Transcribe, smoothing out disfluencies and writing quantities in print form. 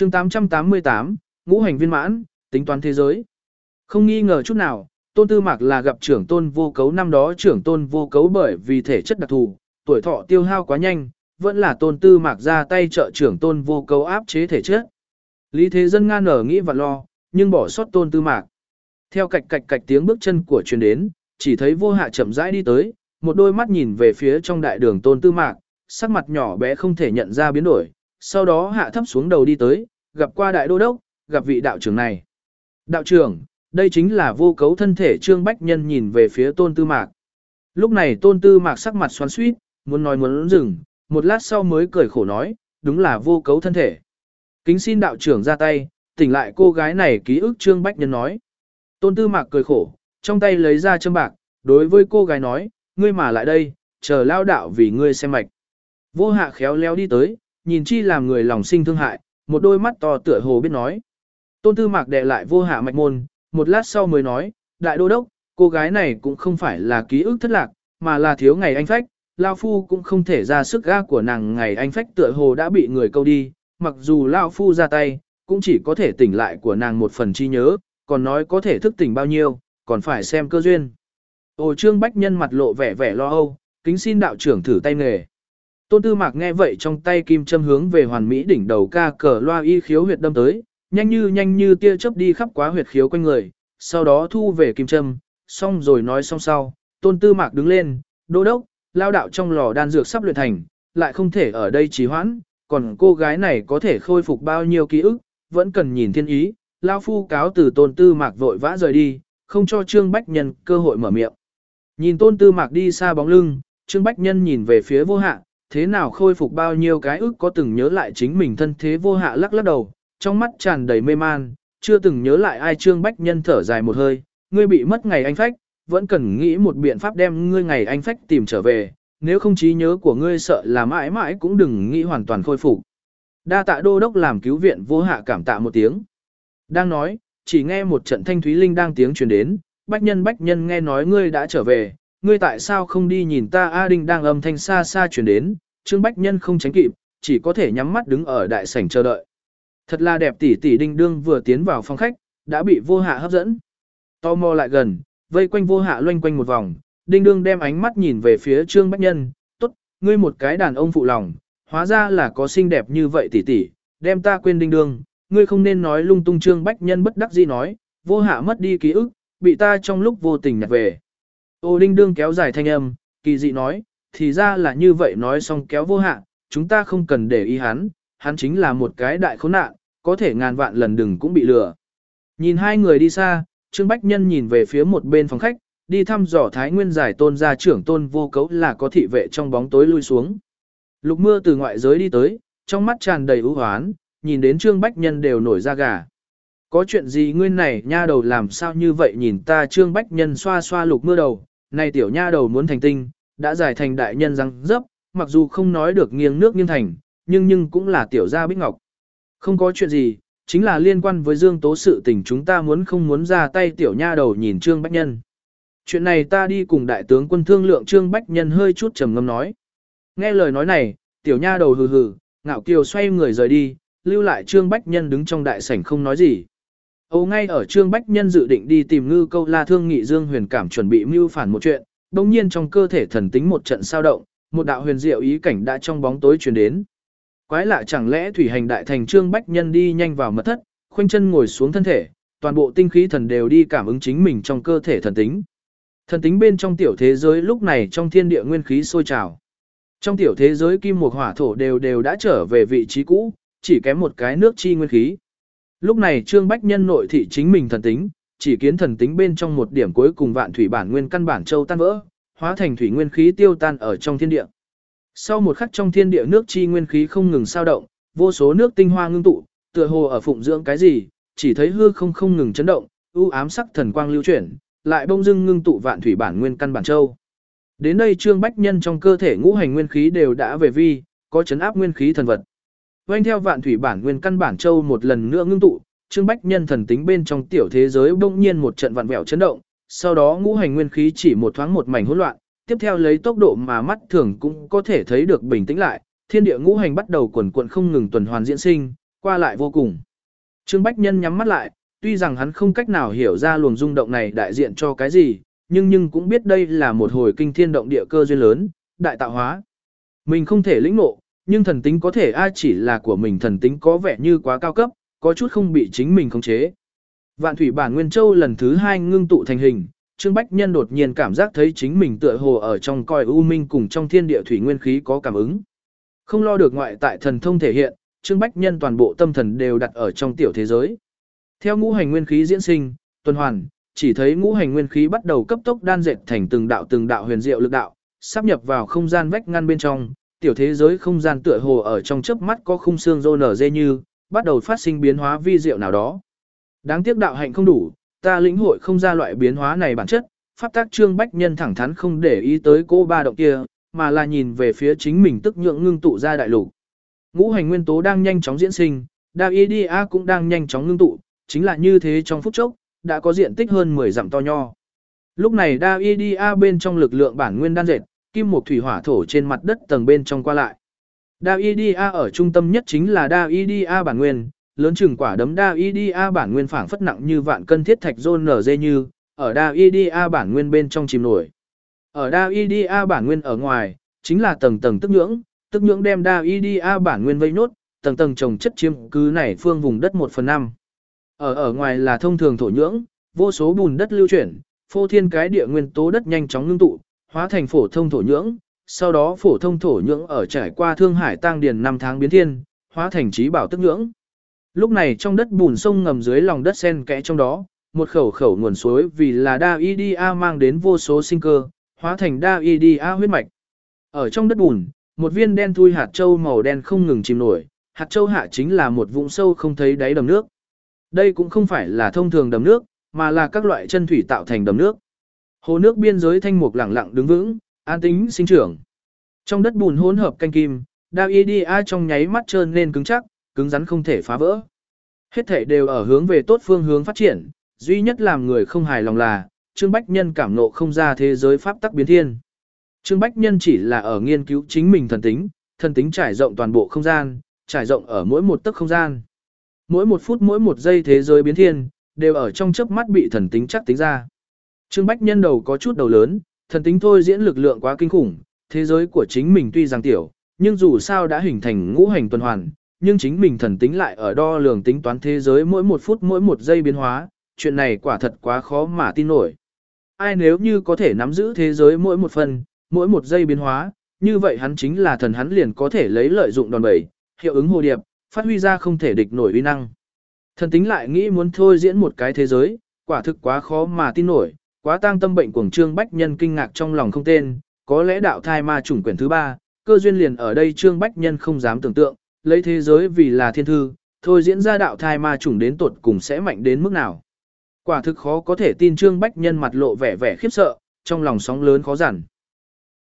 chương 888, ngũ hành viên mãn, tính toán thế giới. Không nghi ngờ chút nào, Tôn Tư Mạc là gặp trưởng tôn vô cấu năm đó trưởng tôn vô cấu bởi vì thể chất đặc thù, tuổi thọ tiêu hao quá nhanh, vẫn là Tôn Tư Mạc ra tay trợ trưởng tôn vô cấu áp chế thể chất. Lý Thế Dân ngan nở nghĩ và lo, nhưng bỏ sót Tôn Tư Mạc. Theo cạch cạch cạch tiếng bước chân của truyền đến, chỉ thấy Vô Hạ chậm rãi đi tới, một đôi mắt nhìn về phía trong đại đường Tôn Tư Mạc, sắc mặt nhỏ bé không thể nhận ra biến đổi, sau đó hạ thấp xuống đầu đi tới, gặp qua đại đô đốc, gặp vị đạo trưởng này. Đạo trưởng, đây chính là vô cấu thân thể. Trương Bách Nhân nhìn về phía Tôn Tư Mạc. Lúc này Tôn Tư Mạc sắc mặt xoắn xuýt, muốn nói muốn dừng, một lát sau mới cười khổ nói, đúng là vô cấu thân thể. Kính xin đạo trưởng ra tay, tỉnh lại cô gái này ký ức. Trương Bách Nhân nói. Tôn Tư Mạc cười khổ, trong tay lấy ra châm bạc, đối với cô gái nói, ngươi mà lại đây, chờ lao đạo vì ngươi xem mạch. Vô Hạ khéo léo đi tới, nhìn chi làm người lòng sinh thương hại, một đôi mắt to tựa hồ biết nói. Tôn Tư Mạc đè lại Vô Hạ mạch môn, một lát sau mới nói, đại đô đốc, cô gái này cũng không phải là ký ức thất lạc, mà là thiếu ngày anh phách, Lao Phu cũng không thể ra sức ga của nàng. Ngày anh phách tựa hồ đã bị người câu đi, mặc dù Lao Phu ra tay, cũng chỉ có thể tỉnh lại của nàng một phần trí nhớ, còn nói có thể thức tỉnh bao nhiêu, còn phải xem cơ duyên. Ồ, Trương Bách Nhân mặt lộ vẻ vẻ lo âu, kính xin đạo trưởng thử tay nghề. Tôn Tư Mạc nghe vậy trong tay kim châm hướng về hoàn mỹ đỉnh đầu ca cờ loa y khiếu huyệt đâm tới, nhanh như tia chớp đi khắp quá huyệt khiếu quanh người, sau đó thu về kim châm, xong rồi nói xong sau, Tôn Tư Mạc đứng lên, đô đốc, lao đạo trong lò đan dược sắp luyện thành, lại không thể ở đây trì hoãn, còn cô gái này có thể khôi phục bao nhiêu ký ức, vẫn cần nhìn thiên ý. Lao Phu cáo từ. Tôn Tư Mạc vội vã rời đi, không cho Trương Bách Nhân cơ hội mở miệng. Nhìn Tôn Tư Mạc đi xa bóng lưng, Trương Bách Nhân nhìn về phía Vô Hạ, thế nào khôi phục bao nhiêu cái ức có từng nhớ lại chính mình thân thế. Vô Hạ lắc lắc đầu, trong mắt tràn đầy mê man, chưa từng nhớ lại ai. Trương Bách Nhân thở dài một hơi, ngươi bị mất ngày anh phách, vẫn cần nghĩ một biện pháp đem ngươi ngày anh phách tìm trở về, nếu không trí nhớ của ngươi sợ là mãi mãi cũng đừng nghĩ hoàn toàn khôi phục. Đa tạ đô đốc làm cứu viện. Vô Hạ cảm tạ một tiếng. Đang nói, chỉ nghe một trận thanh thúy linh đang tiếng truyền đến, Bách Nhân nghe nói ngươi đã trở về, ngươi tại sao không đi nhìn ta? A Đinh đang âm thanh xa xa truyền đến, Trương Bách Nhân không tránh kịp, chỉ có thể nhắm mắt đứng ở đại sảnh chờ đợi. Thật là đẹp tỷ tỷ Đinh Đương vừa tiến vào phòng khách, đã bị Vô Hạ hấp dẫn. Tò mò lại gần, vây quanh Vô Hạ loanh quanh một vòng, Đinh Đương đem ánh mắt nhìn về phía Trương Bách Nhân, tốt, ngươi một cái đàn ông phụ lòng, hóa ra là có xinh đẹp như vậy tỷ tỷ, đem ta quên Đinh Đương, ngươi không nên nói lung tung. Trương Bách Nhân bất đắc dĩ nói, Vô Hạ mất đi ký ức, bị ta trong lúc vô tình nhặt về. Ô Đinh Đương kéo dài thanh âm, kỳ dị nói, thì ra là như vậy. Nói xong kéo Vô Hạ, chúng ta không cần để ý hắn, hắn chính là một cái đại khốn nạn, có thể ngàn vạn lần đừng cũng bị lừa. Nhìn hai người đi xa, Trương Bách Nhân nhìn về phía một bên phòng khách, đi thăm dò Thái Nguyên giải Tôn gia trưởng Tôn Vô Cấu là có thị vệ trong bóng tối lui xuống. Lục Mưa từ ngoại giới đi tới, trong mắt tràn đầy ưu hoán, nhìn đến Trương Bách Nhân đều nổi da gà. Có chuyện gì ngươi này nha đầu làm sao như vậy nhìn ta? Trương Bách Nhân xoa xoa Lục Mưa đầu, này tiểu nha đầu muốn thành tinh, đã giải thành đại nhân răng dấp, mặc dù không nói được nghiêng nước nghiêng thành, nhưng cũng là tiểu gia bích ngọc. Không có chuyện gì, chính là liên quan với Dương Tố sự tình, chúng ta muốn không muốn ra tay. Tiểu nha đầu nhìn Trương Bách Nhân. Chuyện này ta đi cùng đại tướng quân thương lượng. Trương Bách Nhân hơi chút trầm ngâm nói. Nghe lời nói này, tiểu nha đầu hừ hừ, ngạo kiều xoay người rời đi, lưu lại Trương Bách Nhân đứng trong đại sảnh không nói gì. Ngay ở Trương Bách Nhân dự định đi tìm Ngư Câu La thương nghị Dương Huyền Cảm chuẩn bị mưu phản một chuyện, bỗng nhiên trong cơ thể thần tính một trận sao động, một đạo huyền diệu ý cảnh đã trong bóng tối truyền đến. Quái lạ, chẳng lẽ thủy hành đại thành? Trương Bách Nhân đi nhanh vào mật thất, khoanh chân ngồi xuống thân thể, toàn bộ tinh khí thần đều đi cảm ứng chính mình trong cơ thể thần tính. Thần tính bên trong tiểu thế giới lúc này trong thiên địa nguyên khí sôi trào. Trong tiểu thế giới kim mộc hỏa thổ đều đã trở về vị trí cũ, chỉ kém một cái nước chi nguyên khí. Lúc này Trương Bách Nhân nội thị chính mình thần tính, chỉ kiến thần tính bên trong một điểm cuối cùng vạn thủy bản nguyên căn bản châu tan vỡ, hóa thành thủy nguyên khí tiêu tan ở trong thiên địa. Sau một khắc trong thiên địa nước chi nguyên khí không ngừng sao động, vô số nước tinh hoa ngưng tụ, tựa hồ ở phụng dưỡng cái gì, chỉ thấy hư không ngừng chấn động, u ám sắc thần quang lưu chuyển, lại bông dưng ngưng tụ vạn thủy bản nguyên căn bản châu. Đến đây Trương Bách Nhân trong cơ thể ngũ hành nguyên khí đều đã về vi, có chấn áp nguyên khí thần vật. Vành theo vạn thủy bản nguyên căn bản châu một lần nữa ngưng tụ, Trương Bách Nhân thần tính bên trong tiểu thế giới bỗng nhiên một trận vặn vẹo chấn động, sau đó ngũ hành nguyên khí chỉ một thoáng một mảnh hỗn loạn, tiếp theo lấy tốc độ mà mắt thường cũng có thể thấy được bình tĩnh lại, thiên địa ngũ hành bắt đầu quần quật không ngừng tuần hoàn diễn sinh, qua lại vô cùng. Trương Bách Nhân nhắm mắt lại, tuy rằng hắn không cách nào hiểu ra luồng rung động này đại diện cho cái gì, nhưng cũng biết đây là một hồi kinh thiên động địa cơ duyên lớn, đại tạo hóa. Mình không thể lĩnh ngộ, nhưng thần tính có thể ai chỉ là của mình, thần tính có vẻ như quá cao cấp, có chút không bị chính mình khống chế. Vạn thủy bản Nguyên Châu lần thứ 2 ngưng tụ thành hình, Trương Bách Nhân đột nhiên cảm giác thấy chính mình tựa hồ ở trong cõi u minh cùng trong thiên địa thủy nguyên khí có cảm ứng. Không lo được ngoại tại thần thông thể hiện, Trương Bách Nhân toàn bộ tâm thần đều đặt ở trong tiểu thế giới. Theo ngũ hành nguyên khí diễn sinh, tuần hoàn, chỉ thấy ngũ hành nguyên khí bắt đầu cấp tốc đan dệt thành từng đạo huyền diệu lực đạo, sáp nhập vào không gian vách ngăn bên trong, tiểu thế giới không gian tựa hồ ở trong chớp mắt có khung xương rô nở dê như, bắt đầu phát sinh biến hóa vi diệu nào đó. Đáng tiếc đạo hạnh không đủ, ta lĩnh hội không ra loại biến hóa này bản chất, pháp tác Trương Bách Nhân thẳng thắn không để ý tới cô ba động kia, mà là nhìn về phía chính mình tức nhượng ngưng tụ ra đại lục. Ngũ hành nguyên tố đang nhanh chóng diễn sinh, Davidia cũng đang nhanh chóng ngưng tụ, chính là như thế trong phút chốc, đã có diện tích hơn 10 dặm to nho. Lúc này Davidia bên trong lực lượng bản nguyên đan dệt, kim mộc thủy hỏa thổ trên mặt đất tầng bên trong qua lại. Davidia ở trung tâm nhất chính là Davidia bản nguyên, lớn chừng quả đấm Davidia bản nguyên phảng phất nặng như vạn cân thiết thạch rôn nở dê như, ở Davidia bản nguyên bên trong chìm nổi. Ở Davidia bản nguyên ở ngoài, chính là tầng tầng tức nhưỡng đem Davidia bản nguyên vây nốt, tầng tầng trồng chất chiếm cứ này phương vùng đất 1/5. Ở ngoài là thông thường thổ nhưỡng, vô số bùn đất lưu chuyển, phô thiên cái địa nguyên tố đất nhanh chóng ngưng tụ, hóa thành phổ thông thổ nhưỡng, sau đó phổ thông thổ nhưỡng ở trải qua Thương Hải Tang Điền 5 tháng biến thiên, hóa thành trí bảo tức nhưỡng. Lúc này trong đất bùn sông ngầm dưới lòng đất xen kẽ trong đó, một khẩu nguồn suối vì là Davidia mang đến vô số sinh cơ, hóa thành Davidia huyết mạch. Ở trong đất bùn, một viên đen thui hạt châu màu đen không ngừng chìm nổi, hạt châu hạ chính là một vũng sâu không thấy đáy đầm nước. Đây cũng không phải là thông thường đầm nước, mà là các loại chân thủy tạo thành đầm nước. Hồ nước biên giới thanh mục lẳng lặng đứng vững, an tĩnh sinh trưởng. Trong đất bùn hỗn hợp canh kim, Davidia trong nháy mắt trơn lên cứng chắc, cứng rắn không thể phá vỡ. Hết thảy đều ở hướng về tốt phương hướng phát triển, duy nhất làm người không hài lòng là, Trương Bách Nhân cảm nộ không ra thế giới pháp tắc biến thiên. Trương Bách Nhân chỉ là ở nghiên cứu chính mình thần tính trải rộng toàn bộ không gian, trải rộng ở mỗi một tấc không gian. Mỗi một phút mỗi một giây thế giới biến thiên, đều ở trong chớp mắt bị thần tính chắc tính ra. Trương Bách Nhân đầu có chút đầu lớn, thần tính thôi diễn lực lượng quá kinh khủng, thế giới của chính mình tuy rằng tiểu, nhưng dù sao đã hình thành ngũ hành tuần hoàn, nhưng chính mình thần tính lại ở đo lường tính toán thế giới mỗi một phút mỗi một giây biến hóa, chuyện này quả thật quá khó mà tin nổi. Ai nếu như có thể nắm giữ thế giới mỗi một phần, mỗi một giây biến hóa, như vậy hắn chính là thần, hắn liền có thể lấy lợi dụng đòn bẩy, hiệu ứng hồ điệp, phát huy ra không thể địch nổi uy năng. Thần tính lại nghĩ muốn thôi diễn một cái thế giới, quả thực quá khó mà tin nổi, quá tang tâm bệnh của Trương Bách Nhân kinh ngạc trong lòng không tên, có lẽ đạo thai ma chủng quyển thứ 3, cơ duyên liền ở đây. Trương Bách Nhân không dám tưởng tượng, lấy thế giới vì là thiên thư, thôi diễn ra đạo thai ma chủng đến tột cùng sẽ mạnh đến mức nào. Quả thực khó có thể tin. Trương Bách Nhân mặt lộ vẻ khiếp sợ, trong lòng sóng lớn khó giản.